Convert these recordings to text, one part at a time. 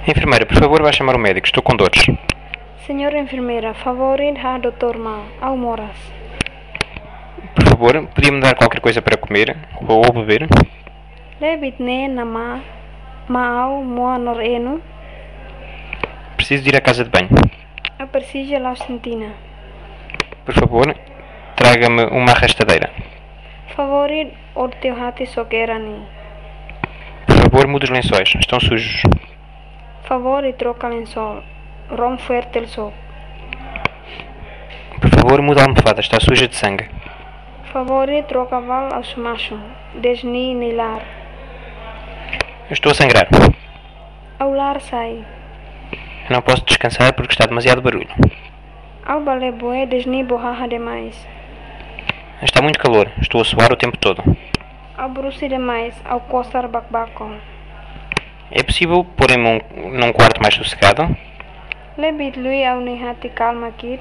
Enfermeira, por favor, vá chamar o médico. Estou com dores. Senhora enfermeira, favorit ha Dr. Ma, ao moras. Por favor, podia-me dar qualquer coisa para comer ou beber? Lebit ne na au moa norenu, Preciso de ir à casa de banho. a persija lausentina. Por favor, traga-me uma arrastadeira. Favorit orteohati sokerani. Por favor, mude os lençóis. Estão sujos. Favorit troca lençol. Rom fertel so. Por favor, mude a almofada. Está suja de sangue. Favorit troca val ao sumacho. Desni nilar. Eu estou a sangrar. Ao lar sai. Eu não posso descansar porque está demasiado barulho. Ao baleboe desni borracha demais. Está muito calor. Estou a suar o tempo todo. Ao bruci demais. Ao coçar bakbako. É possível porem-me num quarto mais sossegado? Lebit lui ao nihati calma kid.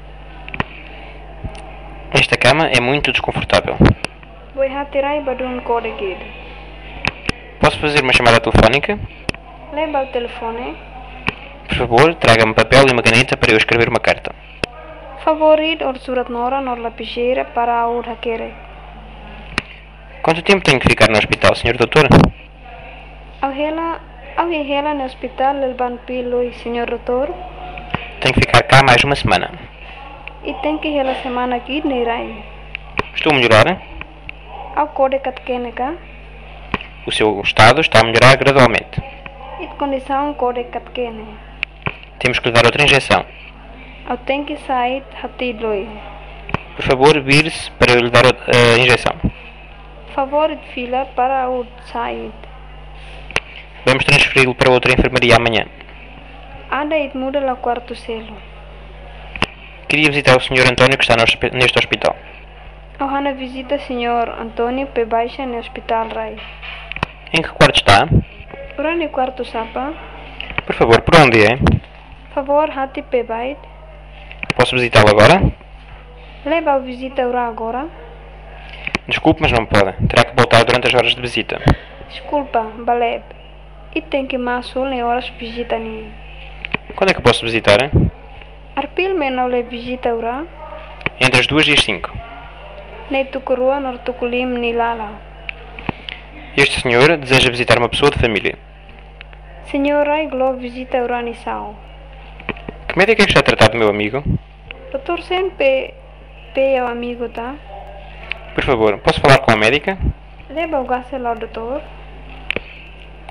Esta cama é muito desconfortável. Boi hatirai badun kode kid. Posso fazer uma chamada telefónica? Leba o telefone. Por favor, traga-me papel e uma caneta para eu escrever uma carta. Favorit or surat nora nor lapiseira para aur hakere. Quanto tempo tenho que ficar no hospital, Sr. Doutor? Au hela no hospital el ban piloi, senhor doutor. Tenho que ficar cá mais uma semana. E tem que hela semana aqui neirai. Estou a melhorar? Au kode katkeneka. O seu estado está a melhorar gradualmente. It condição kode katkene. Temos que lhe dar outra injeção. Au tem que sair hatidloi. Por favor, vire-se para eu lhe dar a injeção. Favorit fila para aur sair. Vamos transferi-lo para outra enfermaria amanhã. Ada it muda la quarto selo. Queria visitar o Sr. António que está neste hospital. Au hana visita senhor Antônio pe baixa no hospital rai. Em que quarto está? Urani quarto sapa. Por favor, por onde é? Favor hati pe bait. Posso visitá-lo agora? Leva a visita ura agora. Desculpe, mas não pode. Terá que voltar durante as horas de visita. Desculpa, baleb. E tem que masul nem horas visita ni. Quando é que posso visitar? Arpil me não le visita ura. Entre as 2 e as 5. Nem tukurua nor tukulim ni lala. Este senhor deseja visitar uma pessoa de família. Senhora glo visita ura ni sao. Que médico é que está a tratar do meu amigo? Doutor Sen pe é o amigo tá? Por favor, posso falar com a médica? Leva o gasto lá doutor.